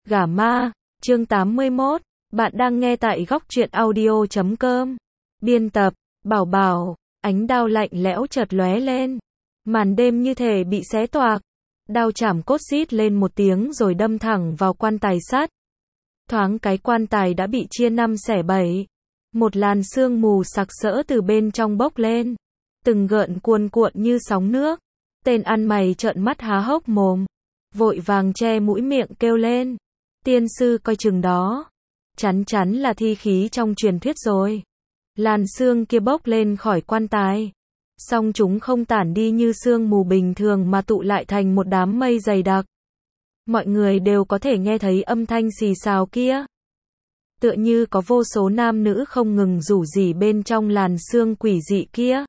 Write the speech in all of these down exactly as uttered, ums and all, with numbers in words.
Gả ma, chương tám mươi mốt, bạn đang nghe tại góc truyện audio chấm com. Biên tập, Bảo Bảo, ánh đao lạnh lẽo chợt lóe lên. Màn đêm như thể bị xé toạc. Đao chảm cốt rít lên một tiếng rồi đâm thẳng vào quan tài sắt. Thoáng cái quan tài đã bị chia năm xẻ bảy. Một làn sương mù sặc sỡ từ bên trong bốc lên. Từng gợn cuồn cuộn như sóng nước. Tên ăn mày trợn mắt há hốc mồm. Vội vàng che mũi miệng kêu lên. Tiên sư coi chừng đó. Chắn chắn là thi khí trong truyền thuyết rồi. Làn sương kia bốc lên khỏi quan tài. Song chúng không tản đi như sương mù bình thường mà tụ lại thành một đám mây dày đặc. Mọi người đều có thể nghe thấy âm thanh xì xào kia. Tựa như có vô số nam nữ không ngừng rủ rỉ bên trong làn sương quỷ dị kia.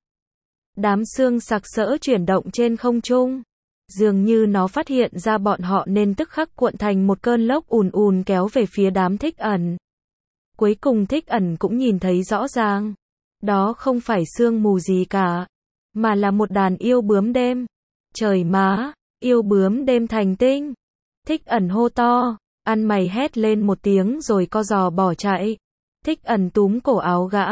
Đám sương sặc sỡ chuyển động trên không trung. Dường như nó phát hiện ra bọn họ nên tức khắc cuộn thành một cơn lốc ùn ùn kéo về phía đám Thích Ẩn. Cuối cùng Thích Ẩn cũng nhìn thấy rõ ràng. Đó không phải sương mù gì cả, mà là một đàn yêu bướm đêm. Trời má, yêu bướm đêm thành tinh. Thích Ẩn hô to, ăn mày hét lên một tiếng rồi co giò bỏ chạy. Thích Ẩn túm cổ áo gã,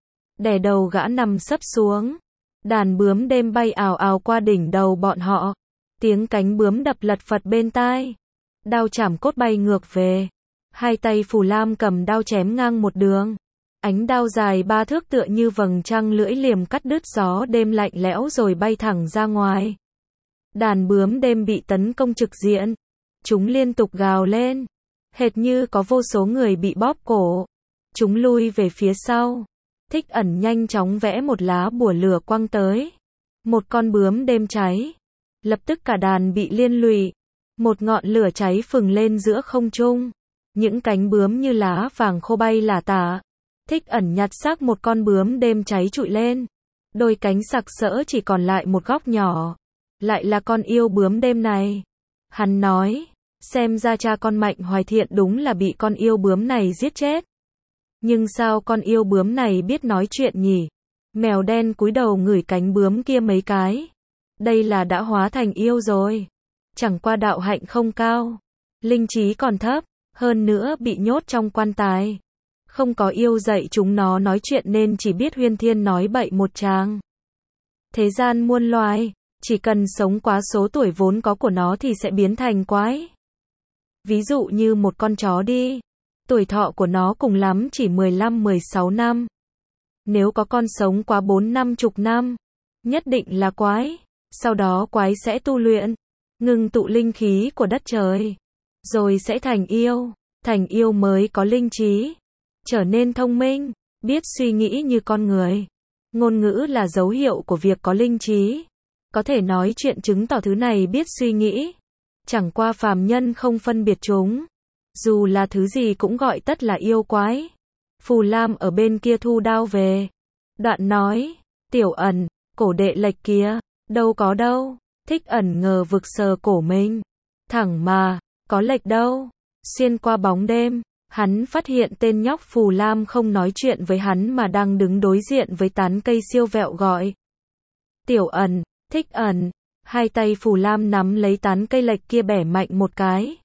đè đầu gã nằm sấp xuống. Đàn bướm đêm bay ào ào qua đỉnh đầu bọn họ. Tiếng cánh bướm đập lật phật bên tai. Đao chảm cốt bay ngược về. Hai tay Phù Lam cầm đao chém ngang một đường. Ánh đao dài ba thước tựa như vầng trăng lưỡi liềm cắt đứt gió đêm lạnh lẽo rồi bay thẳng ra ngoài. Đàn bướm đêm bị tấn công trực diện. Chúng liên tục gào lên. Hệt như có vô số người bị bóp cổ. Chúng lui về phía sau. Thích Ẩn nhanh chóng vẽ một lá bùa lửa quăng tới. Một con bướm đêm cháy. Lập tức cả đàn bị liên lụy. Một ngọn lửa cháy phừng lên giữa không trung. Những cánh bướm như lá vàng khô bay lả tả. Thích Ẩn nhặt xác một con bướm đêm cháy trụi lên. Đôi cánh sặc sỡ chỉ còn lại một góc nhỏ. Lại là con yêu bướm đêm này. Hắn nói, xem ra cha con Mạnh Hoài Thiện đúng là bị con yêu bướm này giết chết. Nhưng sao con yêu bướm này biết nói chuyện nhỉ? Mèo đen cúi đầu ngửi cánh bướm kia mấy cái. Đây là đã hóa thành yêu rồi. Chẳng qua đạo hạnh không cao. Linh trí còn thấp. Hơn nữa bị nhốt trong quan tài. Không có yêu dạy chúng nó nói chuyện nên chỉ biết huyên thiên nói bậy một tràng. Thế gian muôn loài. Chỉ cần sống quá số tuổi vốn có của nó thì sẽ biến thành quái. Ví dụ như một con chó đi. Tuổi thọ của nó cùng lắm chỉ mười lăm mười sáu năm. Nếu có con sống quá bốn năm chục năm. Nhất định là quái. Sau đó quái sẽ tu luyện. Ngừng tụ linh khí của đất trời. Rồi sẽ thành yêu. Thành yêu mới có linh trí. Trở nên thông minh. Biết suy nghĩ như con người. Ngôn ngữ là dấu hiệu của việc có linh trí. Có thể nói chuyện chứng tỏ thứ này biết suy nghĩ. Chẳng qua phàm nhân không phân biệt chúng. Dù là thứ gì cũng gọi tất là yêu quái. Phù Lam ở bên kia thu đao về. Đoạn nói, Tiểu Ẩn, cổ đệ lệch kia. Đâu có đâu. Thích Ẩn ngờ vực sờ cổ mình. Thẳng mà, có lệch đâu. Xuyên qua bóng đêm, hắn phát hiện tên nhóc Phù Lam không nói chuyện với hắn mà đang đứng đối diện với tán cây siêu vẹo gọi. Tiểu Ẩn, Thích Ẩn. Hai tay Phù Lam nắm lấy tán cây lệch kia bẻ mạnh một cái.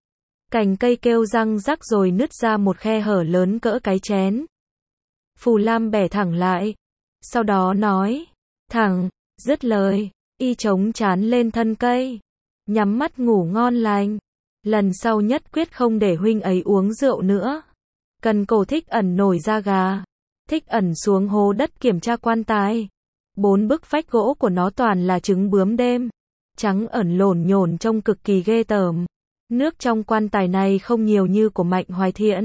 Cành cây kêu răng rắc rồi nứt ra một khe hở lớn cỡ cái chén. Phù Lam bẻ thẳng lại. Sau đó nói, thẳng, dứt lời, y chống chán lên thân cây. Nhắm mắt ngủ ngon lành. Lần sau nhất quyết không để huynh ấy uống rượu nữa. Cần cổ Thích Ẩn nổi da gà. Thích Ẩn xuống hố đất kiểm tra quan tài. Bốn bức vách gỗ của nó toàn là trứng bướm đêm. Trắng ẩn lổn nhổn trông cực kỳ ghê tởm. Nước trong quan tài này không nhiều như của Mạnh Hoài Thiện.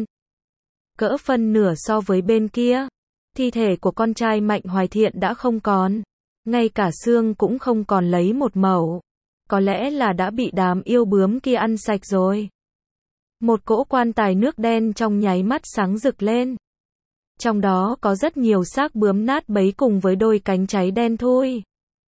Cỡ phân nửa so với bên kia. Thi thể của con trai Mạnh Hoài Thiện đã không còn. Ngay cả xương cũng không còn lấy một mẩu. Có lẽ là đã bị đám yêu bướm kia ăn sạch rồi. Một cỗ quan tài nước đen trong nháy mắt sáng rực lên. Trong đó có rất nhiều xác bướm nát bấy cùng với đôi cánh cháy đen thui.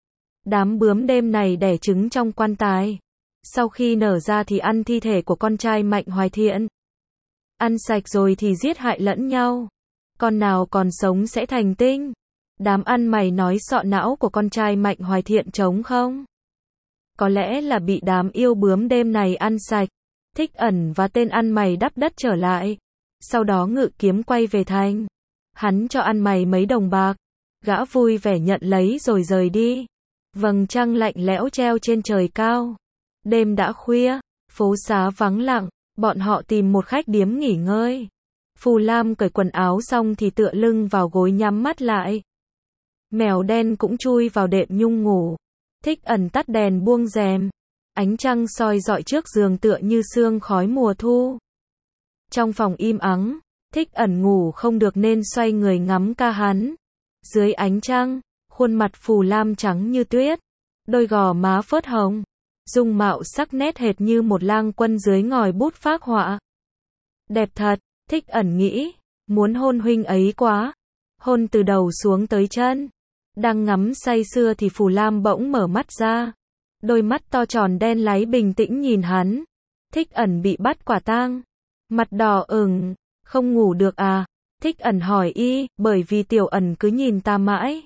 Đám bướm đêm này đẻ trứng trong quan tài. Sau khi nở ra thì ăn thi thể của con trai Mạnh Hoài Thiện. Ăn sạch rồi thì giết hại lẫn nhau. Con nào còn sống sẽ thành tinh. Đám ăn mày nói sọ não của con trai Mạnh Hoài Thiện trống không? Có lẽ là bị đám yêu bướm đêm này ăn sạch. Thích Ẩn và tên ăn mày đắp đất trở lại. Sau đó ngự kiếm quay về thành. Hắn cho ăn mày mấy đồng bạc. Gã vui vẻ nhận lấy rồi rời đi. Vầng trăng lạnh lẽo treo trên trời cao. Đêm đã khuya, phố xá vắng lặng, bọn họ tìm một khách điếm nghỉ ngơi. Phù Lam cởi quần áo xong thì tựa lưng vào gối nhắm mắt lại. Mèo đen cũng chui vào đệm nhung ngủ. Thích Ẩn tắt đèn buông rèm. Ánh trăng soi rọi trước giường tựa như sương khói mùa thu. Trong phòng im ắng, Thích Ẩn ngủ không được nên xoay người ngắm ca hắn. Dưới ánh trăng, khuôn mặt Phù Lam trắng như tuyết, đôi gò má phớt hồng, dung mạo sắc nét hệt như một lang quân dưới ngòi bút phác họa. Đẹp thật, Thích Ẩn nghĩ, muốn hôn huynh ấy quá. Hôn từ đầu xuống tới chân. Đang ngắm say sưa thì Phù Lam bỗng mở mắt ra. Đôi mắt to tròn đen láy bình tĩnh nhìn hắn. Thích Ẩn bị bắt quả tang. Mặt đỏ ửng, không ngủ được à? Thích Ẩn hỏi y, bởi vì Tiểu Ẩn cứ nhìn ta mãi.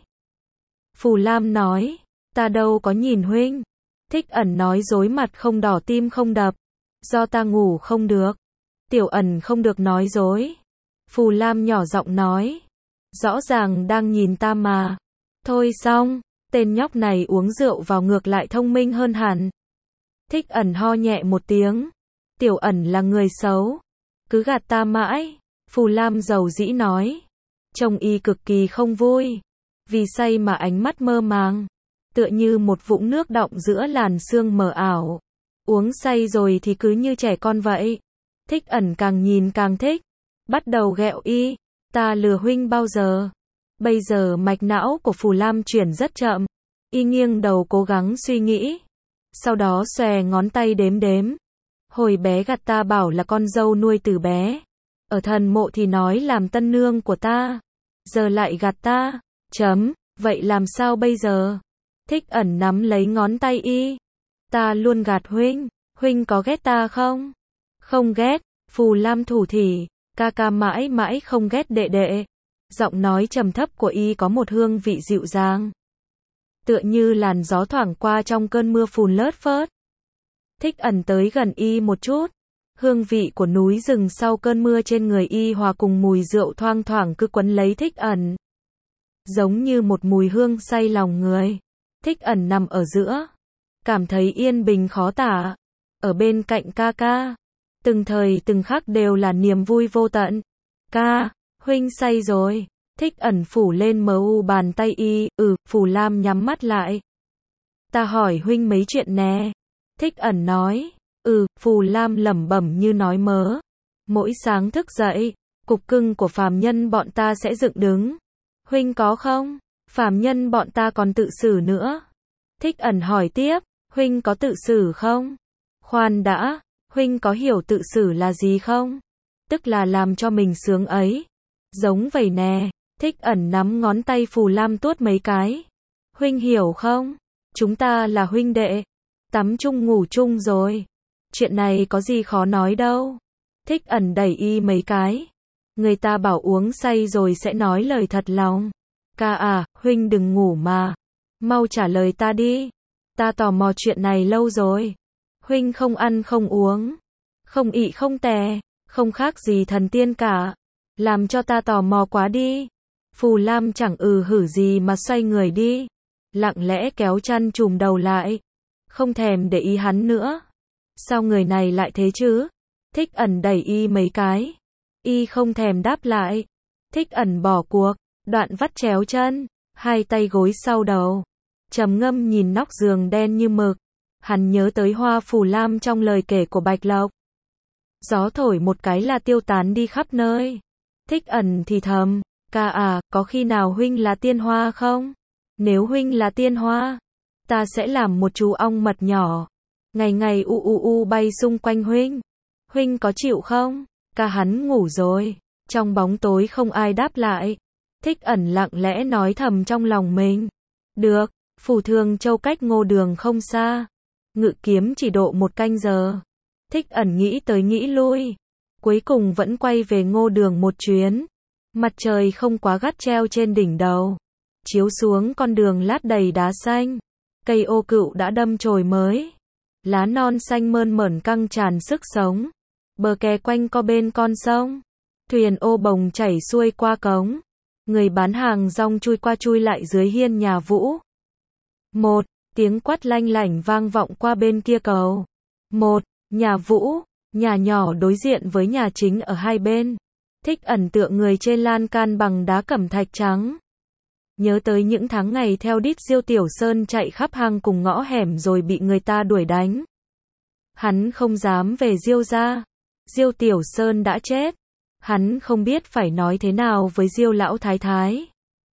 Phù Lam nói, ta đâu có nhìn huynh. Thích Ẩn nói dối mặt không đỏ tim không đập. Do ta ngủ không được. Tiểu Ẩn không được nói dối. Phù Lam nhỏ giọng nói, rõ ràng đang nhìn ta mà. Thôi xong, tên nhóc này uống rượu vào ngược lại thông minh hơn hẳn. Thích Ẩn ho nhẹ một tiếng. Tiểu Ẩn là người xấu. Cứ gạt ta mãi. Phù Lam dầu dĩ nói. Trông y cực kỳ không vui. Vì say mà ánh mắt mơ màng. Tựa như một vũng nước đọng giữa làn sương mờ ảo. Uống say rồi thì cứ như trẻ con vậy. Thích Ẩn càng nhìn càng thích. Bắt đầu ghẹo y. Ta lừa huynh bao giờ? Bây giờ mạch não của Phù Lam chuyển rất chậm. Y nghiêng đầu cố gắng suy nghĩ. Sau đó xòe ngón tay đếm đếm. Hồi bé gạt ta bảo là con dâu nuôi từ bé. Ở thần mộ thì nói làm tân nương của ta. Giờ lại gạt ta. Chấm. Vậy làm sao bây giờ? Thích Ẩn nắm lấy ngón tay y. Ta luôn gạt huynh. Huynh có ghét ta không? Không ghét. Phù Lam thủ thỉ. Ca ca mãi mãi không ghét đệ đệ. Giọng nói trầm thấp của y có một hương vị dịu dàng. Tựa như làn gió thoảng qua trong cơn mưa phùn lất phớt. Thích Ẩn tới gần y một chút. Hương vị của núi rừng sau cơn mưa trên người y hòa cùng mùi rượu thoang thoảng cứ quấn lấy Thích Ẩn. Giống như một mùi hương say lòng người. Thích Ẩn nằm ở giữa. Cảm thấy yên bình khó tả. Ở bên cạnh ca ca. Từng thời từng khắc đều là niềm vui vô tận. Ca, huynh say rồi. Thích Ẩn phủ lên mờ u bàn tay y. Ừ, Phù Lam nhắm mắt lại. Ta hỏi huynh mấy chuyện nè. Thích Ẩn nói. Ừ, Phù Lam lẩm bẩm như nói mớ. Mỗi sáng thức dậy, cục cưng của phàm nhân bọn ta sẽ dựng đứng. Huynh có không? Phàm nhân bọn ta còn tự xử nữa. Thích Ẩn hỏi tiếp. Huynh có tự xử không? Khoan đã. Huynh có hiểu tự xử là gì không? Tức là làm cho mình sướng ấy. Giống vậy nè. Thích Ẩn nắm ngón tay Phù Lam tuốt mấy cái. Huynh hiểu không? Chúng ta là huynh đệ. Tắm chung ngủ chung rồi. Chuyện này có gì khó nói đâu. Thích Ẩn đẩy y mấy cái. Người ta bảo uống say rồi sẽ nói lời thật lòng. Ca à, huynh đừng ngủ mà. Mau trả lời ta đi. Ta tò mò chuyện này lâu rồi. Huynh không ăn không uống. Không ị không tè. Không khác gì thần tiên cả. Làm cho ta tò mò quá đi. Phù Lam chẳng ừ hử gì mà xoay người đi. Lặng lẽ kéo chăn trùm đầu lại. Không thèm để ý hắn nữa. Sao người này lại thế chứ? Thích Ẩn đẩy y mấy cái. Y không thèm đáp lại. Thích Ẩn bỏ cuộc. Đoạn vắt chéo chân. Hai tay gối sau đầu. Trầm ngâm nhìn nóc giường đen như mực. Hắn nhớ tới hoa Phù Lam trong lời kể của Bạch Lộc. Gió thổi một cái là tiêu tán đi khắp nơi. Thích Ẩn thì thầm. Ca à, có khi nào huynh là tiên hoa không? Nếu huynh là tiên hoa, ta sẽ làm một chú ong mật nhỏ. Ngày ngày u u u bay xung quanh huynh. Huynh có chịu không? Ca hắn ngủ rồi. Trong bóng tối không ai đáp lại. Thích Ẩn lặng lẽ nói thầm trong lòng mình. Được, Phủ Thường Châu cách Ngô Đường không xa. Ngự kiếm chỉ độ một canh giờ. Thích Ẩn nghĩ tới nghĩ lui. Cuối cùng vẫn quay về Ngô Đường một chuyến. Mặt trời không quá gắt treo trên đỉnh đầu. Chiếu xuống con đường lát đầy đá xanh. Cây ô cựu đã đâm chồi mới. lá non xanh mơn mởn căng tràn sức sống. Bờ kè quanh co bên con sông, thuyền ô bồng chảy xuôi qua cống. Người bán hàng rong chui qua chui lại dưới hiên nhà Vũ. Một, tiếng quát lanh lảnh vang vọng qua bên kia cầu. Một, nhà Vũ, nhà nhỏ đối diện với nhà chính ở hai bên. Thích ẩn tượng người trên lan can bằng đá cẩm thạch trắng. Nhớ tới những tháng ngày theo đít Diêu Tiểu Sơn chạy khắp hang cùng ngõ hẻm rồi bị người ta đuổi đánh. Hắn không dám về Diêu gia. Diêu Tiểu Sơn đã chết. Hắn không biết phải nói thế nào với Diêu lão thái thái.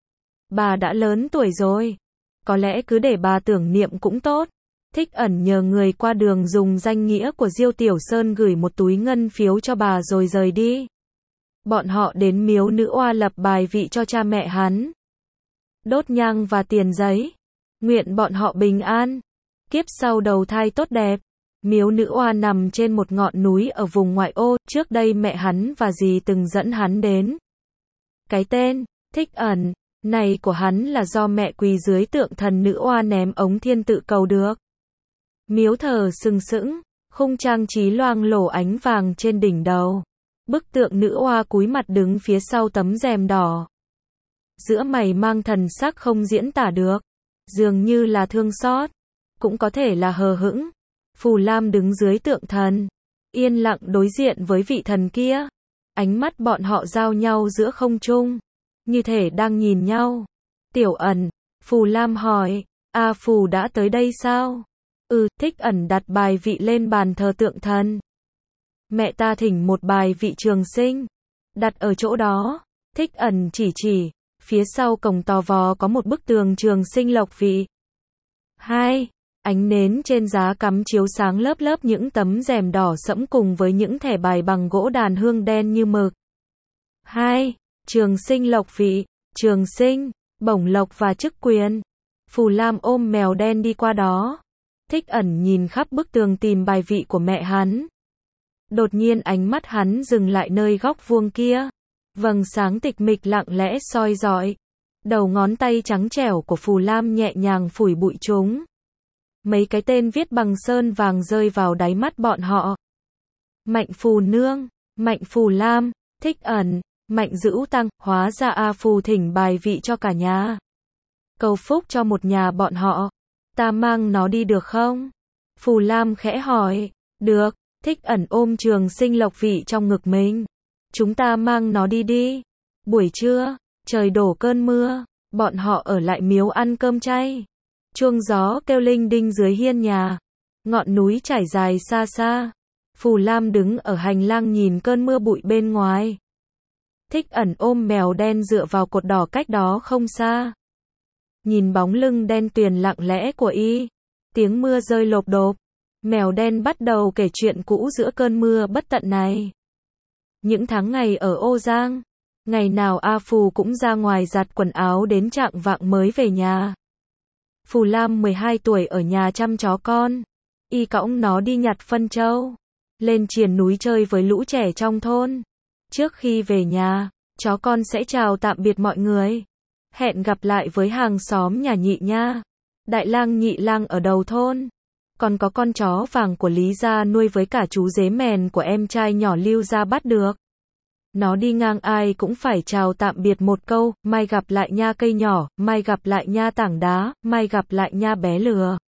Bà đã lớn tuổi rồi. Có lẽ cứ để bà tưởng niệm cũng tốt. Thích ẩn nhờ người qua đường dùng danh nghĩa của Diêu Tiểu Sơn gửi một túi ngân phiếu cho bà rồi rời đi. Bọn họ đến miếu nữ oa lập bài vị cho cha mẹ hắn. Đốt nhang và tiền giấy. Nguyện bọn họ bình an. Kiếp sau đầu thai tốt đẹp. Miếu nữ oa nằm trên một ngọn núi ở vùng ngoại ô, trước đây mẹ hắn và dì từng dẫn hắn đến. Cái tên, Thích Ẩn, này của hắn là do mẹ quỳ dưới tượng thần nữ oa ném ống thiên tự cầu được. Miếu thờ sừng sững, khung trang trí loang lổ ánh vàng trên đỉnh đầu. Bức tượng nữ oa cúi mặt đứng phía sau tấm rèm đỏ. Giữa mày mang thần sắc không diễn tả được, dường như là thương xót, cũng có thể là hờ hững. Phù Lam đứng dưới tượng thần, yên lặng đối diện với vị thần kia. Ánh mắt bọn họ giao nhau giữa không trung, như thể đang nhìn nhau. Tiểu Ẩn, Phù Lam hỏi, A Phù đã tới đây sao? Ừ, Thích Ẩn đặt bài vị lên bàn thờ tượng thần. Mẹ ta thỉnh một bài vị trường sinh, đặt ở chỗ đó. Thích Ẩn chỉ chỉ, phía sau cổng tò vò có một bức tường trường sinh lộc vị. Hai, ánh nến trên giá cắm chiếu sáng lớp lớp những tấm rèm đỏ sẫm cùng với những thẻ bài bằng gỗ đàn hương đen như mực. Hai, trường sinh lộc vị, trường sinh, bổng lộc và chức quyền. Phù Lam ôm mèo đen đi qua đó. Thích Ẩn nhìn khắp bức tường tìm bài vị của mẹ hắn. Đột nhiên ánh mắt hắn dừng lại nơi góc vuông kia. Vầng sáng tịch mịch lặng lẽ soi rọi. Đầu ngón tay trắng trẻo của Phù Lam nhẹ nhàng phủi bụi chúng. Mấy cái tên viết bằng sơn vàng rơi vào đáy mắt bọn họ. Mạnh Phù Nương, Mạnh Phù Lam, Thích Ẩn, Mạnh Dữ Tăng, hóa ra A Phù thỉnh bài vị cho cả nhà. Cầu phúc cho một nhà bọn họ. Ta mang nó đi được không? Phù Lam khẽ hỏi. Được. Thích Ẩn ôm trường sinh lộc vị trong ngực mình. Chúng ta mang nó đi đi. Buổi trưa, trời đổ cơn mưa, bọn họ ở lại miếu ăn cơm chay. Chuông gió kêu linh đinh dưới hiên nhà. Ngọn núi trải dài xa xa. Phù Lam đứng ở hành lang nhìn cơn mưa bụi bên ngoài. Thích Ẩn ôm mèo đen dựa vào cột đỏ cách đó không xa. Nhìn bóng lưng đen tuyền lặng lẽ của y. Tiếng mưa rơi lộp độp. Mèo đen bắt đầu kể chuyện cũ giữa cơn mưa bất tận này. Những tháng ngày ở Ô Giang, ngày nào A Phù cũng ra ngoài giặt quần áo đến trạng vạng mới về nhà. Phù Lam mười hai tuổi ở nhà chăm chó con. Y cõng nó đi nhặt phân trâu, lên triền núi chơi với lũ trẻ trong thôn. Trước khi về nhà, chó con sẽ chào tạm biệt mọi người. Hẹn gặp lại với hàng xóm nhà Nhị Nha, Đại Lang Nhị Lang ở đầu thôn. Còn có con chó vàng của Lý gia nuôi với cả chú dế mèn của em trai nhỏ Lưu gia bắt được. Nó đi ngang ai cũng phải chào tạm biệt một câu, mai gặp lại nha cây nhỏ, mai gặp lại nha tảng đá, mai gặp lại nha bé lừa.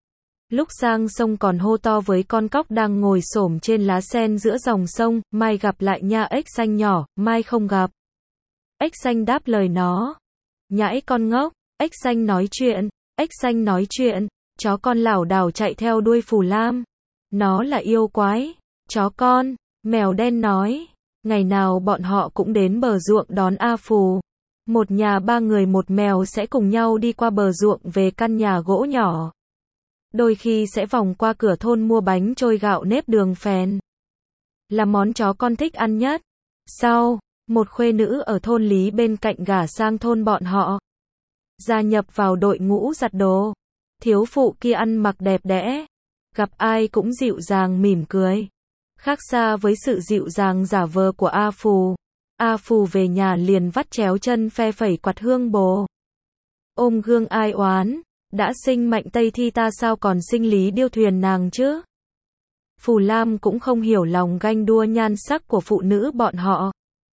Lúc sang sông còn hô to với con cóc đang ngồi xổm trên lá sen giữa dòng sông, mai gặp lại nha ếch xanh nhỏ, mai không gặp. Ếch xanh đáp lời nó. Nhãi con ngốc, ếch xanh nói chuyện, ếch xanh nói chuyện. Chó con lảo đảo chạy theo đuôi Phù Lam. Nó là yêu quái. Chó con, mèo đen nói. Ngày nào bọn họ cũng đến bờ ruộng đón A Phù. Một nhà ba người một mèo sẽ cùng nhau đi qua bờ ruộng về căn nhà gỗ nhỏ. Đôi khi sẽ vòng qua cửa thôn mua bánh trôi gạo nếp đường phèn. Là món chó con thích ăn nhất. Sau, một khuê nữ ở thôn Lý bên cạnh gả sang thôn bọn họ. Gia nhập vào đội ngũ giặt đồ. Thiếu phụ kia ăn mặc đẹp đẽ, gặp ai cũng dịu dàng mỉm cười. Khác xa với sự dịu dàng giả vờ của A Phù. A Phù về nhà liền vắt chéo chân phe phẩy quạt hương bồ. Ôm gương ai oán, Đã sinh Mạnh Tây Thi ta sao còn sinh Lý Điêu Thuyền nàng chứ? Phù Lam cũng không hiểu lòng ganh đua nhan sắc của phụ nữ bọn họ.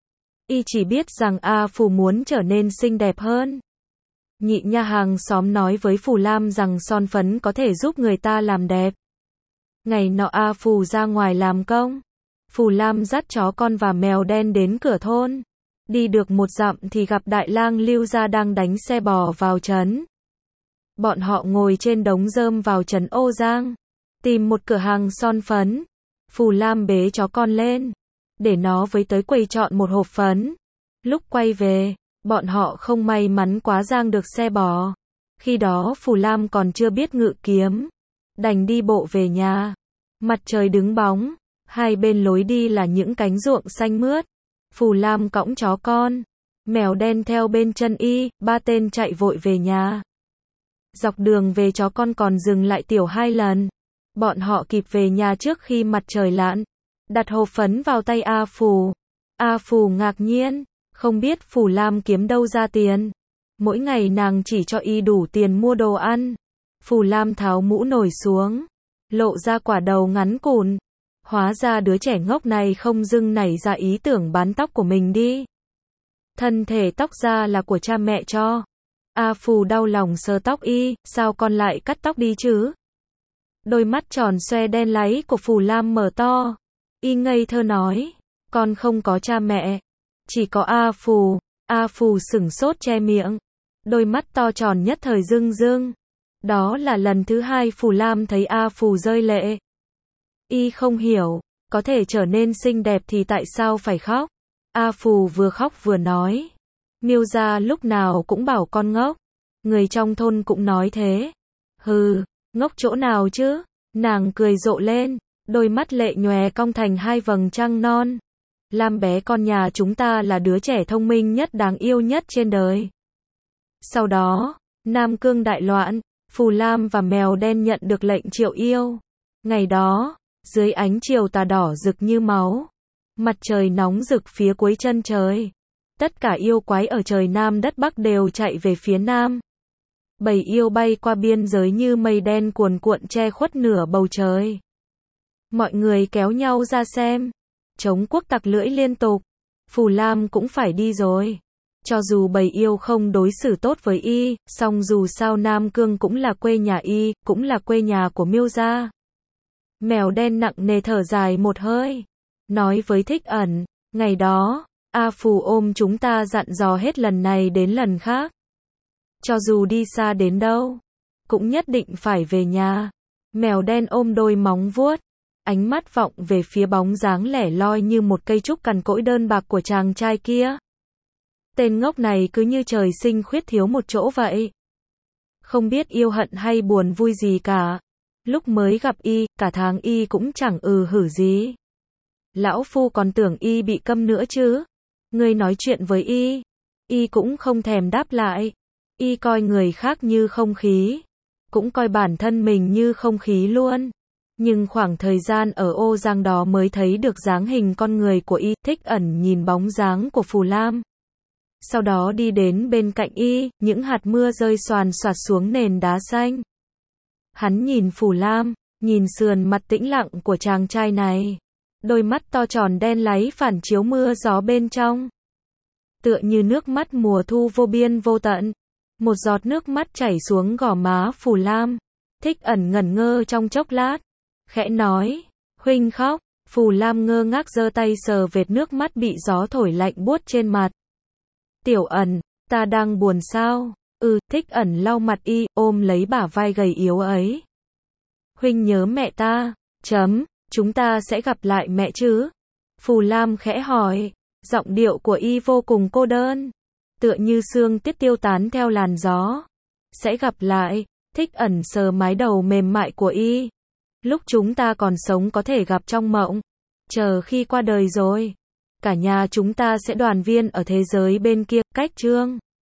Y chỉ biết rằng A Phù muốn trở nên xinh đẹp hơn. Nhị nha hàng xóm nói với Phù Lam rằng son phấn có thể giúp người ta làm đẹp. Ngày nọ A Phù ra ngoài làm công. Phù Lam dắt chó con và mèo đen đến cửa thôn. Đi được một dặm thì gặp Đại lang Lưu Gia đang đánh xe bò vào trấn. Bọn họ ngồi trên đống rơm vào trấn Ô Giang. Tìm một cửa hàng son phấn. Phù Lam bế chó con lên. Để nó với tới quầy chọn một hộp phấn. Lúc quay về, bọn họ không may mắn quá giang được xe bò. Khi đó Phù Lam còn chưa biết ngự kiếm. Đành đi bộ về nhà. Mặt trời đứng bóng. Hai bên lối đi là những cánh ruộng xanh mướt. Phù Lam cõng chó con. Mèo đen theo bên chân y, ba tên chạy vội về nhà. Dọc đường về chó con còn dừng lại tiểu hai lần. Bọn họ kịp về nhà trước khi mặt trời lặn. Đặt hộp phấn vào tay A Phù. A Phù ngạc nhiên, không biết Phù Lam kiếm đâu ra tiền. Mỗi ngày nàng chỉ cho y đủ tiền mua đồ ăn. Phù Lam tháo mũ nổi xuống, lộ ra quả đầu ngắn cùn. Hóa ra đứa trẻ ngốc này không dưng nảy ra ý tưởng bán tóc của mình đi. Thân thể tóc ra là của cha mẹ cho. A Phù đau lòng sờ tóc y, sao con lại cắt tóc đi chứ? Đôi mắt tròn xoe đen láy của Phù Lam mở to. Y ngây thơ nói, con không có cha mẹ, chỉ có A Phù. A Phù sửng sốt che miệng, đôi mắt to tròn nhất thời rưng rưng. Đó là lần thứ hai Phù Lam thấy A Phù rơi lệ. Y không hiểu, có thể trở nên xinh đẹp thì tại sao phải khóc? A Phù vừa khóc vừa nói, Miêu gia lúc nào cũng bảo con ngốc, người trong thôn cũng nói thế. Hừ, ngốc chỗ nào chứ? Nàng cười rộ lên, đôi mắt lệ nhòe cong thành hai vầng trăng non. Lam bé con nhà chúng ta là đứa trẻ thông minh nhất đáng yêu nhất trên đời. Sau đó, Nam Cương đại loạn, Phù Lam và mèo đen nhận được lệnh triệu yêu. Ngày đó, dưới ánh chiều tà đỏ rực như máu, mặt trời nóng rực phía cuối chân trời. Tất cả yêu quái ở trời Nam đất Bắc đều chạy về phía Nam. Bầy yêu bay qua biên giới như mây đen cuồn cuộn che khuất nửa bầu trời. Mọi người kéo nhau ra xem. Chống quốc tặc lưỡi liên tục. Phù Lam cũng phải đi rồi. Cho dù bầy yêu không đối xử tốt với y, song dù sao Nam Cương cũng là quê nhà y, cũng là quê nhà của Miêu gia. Mèo đen nặng nề thở dài một hơi. Nói với Thích Ẩn, ngày đó, A Phù ôm chúng ta dặn dò hết lần này đến lần khác. Cho dù đi xa đến đâu, cũng nhất định phải về nhà. Mèo đen ôm đôi móng vuốt, ánh mắt vọng về phía bóng dáng lẻ loi như một cây trúc cằn cỗi đơn bạc của chàng trai kia. Tên ngốc này cứ như trời sinh khuyết thiếu một chỗ vậy. Không biết yêu hận hay buồn vui gì cả. Lúc mới gặp y, cả tháng y cũng chẳng ừ hử gì. Lão phu còn tưởng y bị câm nữa chứ. Ngươi nói chuyện với y, y cũng không thèm đáp lại. Y coi người khác như không khí, cũng coi bản thân mình như không khí luôn. Nhưng khoảng thời gian ở Ô Giang đó mới thấy được dáng hình con người của y. Thích Ẩn nhìn bóng dáng của Phù Lam. Sau đó đi đến bên cạnh y, những hạt mưa rơi xoàn xoạt xuống nền đá xanh. Hắn nhìn Phù Lam, nhìn sườn mặt tĩnh lặng của chàng trai này. Đôi mắt to tròn đen láy phản chiếu mưa gió bên trong. Tựa như nước mắt mùa thu vô biên vô tận. Một giọt nước mắt chảy xuống gò má Phù Lam. Thích Ẩn ngẩn ngơ trong chốc lát. Khẽ nói, huynh khóc. Phù Lam ngơ ngác giơ tay sờ vệt nước mắt bị gió thổi lạnh buốt trên mặt. Tiểu Ẩn, ta đang buồn sao? Ừ, Thích Ẩn lau mặt y, ôm lấy bả vai gầy yếu ấy. Huynh nhớ mẹ ta, chấm, chúng ta sẽ gặp lại mẹ chứ? Phù Lam khẽ hỏi, giọng điệu của y vô cùng cô đơn. Tựa như sương tiết tiêu tán theo làn gió. Sẽ gặp lại. Thích Ẩn sờ mái đầu mềm mại của y. Lúc chúng ta còn sống có thể gặp trong mộng. Chờ khi qua đời rồi, cả nhà chúng ta sẽ đoàn viên ở thế giới bên kia. Cách chương